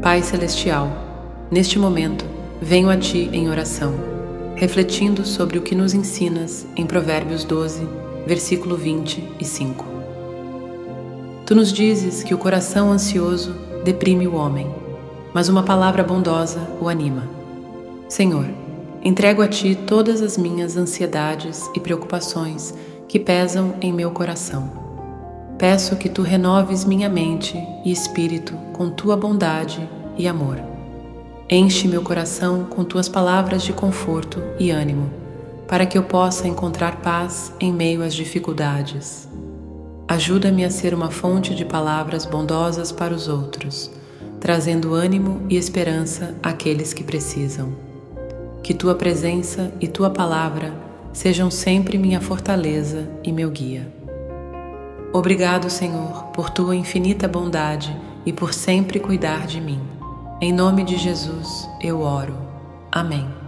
Pai Celestial, neste momento, venho a Ti em oração, refletindo sobre o que nos ensinas em Provérbios 12, versículo 25. Tu nos dizes que o coração ansioso deprime o homem, mas uma palavra bondosa o anima. Senhor, entrego a Ti todas as minhas ansiedades e preocupações que pesam em meu coração. Peço que Tu renoves minha mente e espírito com Tua bondade e amor. Enche meu coração com Tuas palavras de conforto e ânimo, para que eu possa encontrar paz em meio às dificuldades. Ajuda-me a ser uma fonte de palavras bondosas para os outros, trazendo ânimo e esperança àqueles que precisam. Que Tua presença e Tua palavra sejam sempre minha fortaleza e meu guia. Obrigado, Senhor, por Tua infinita bondade e por sempre cuidar de mim. Em nome de Jesus, eu oro. Amém.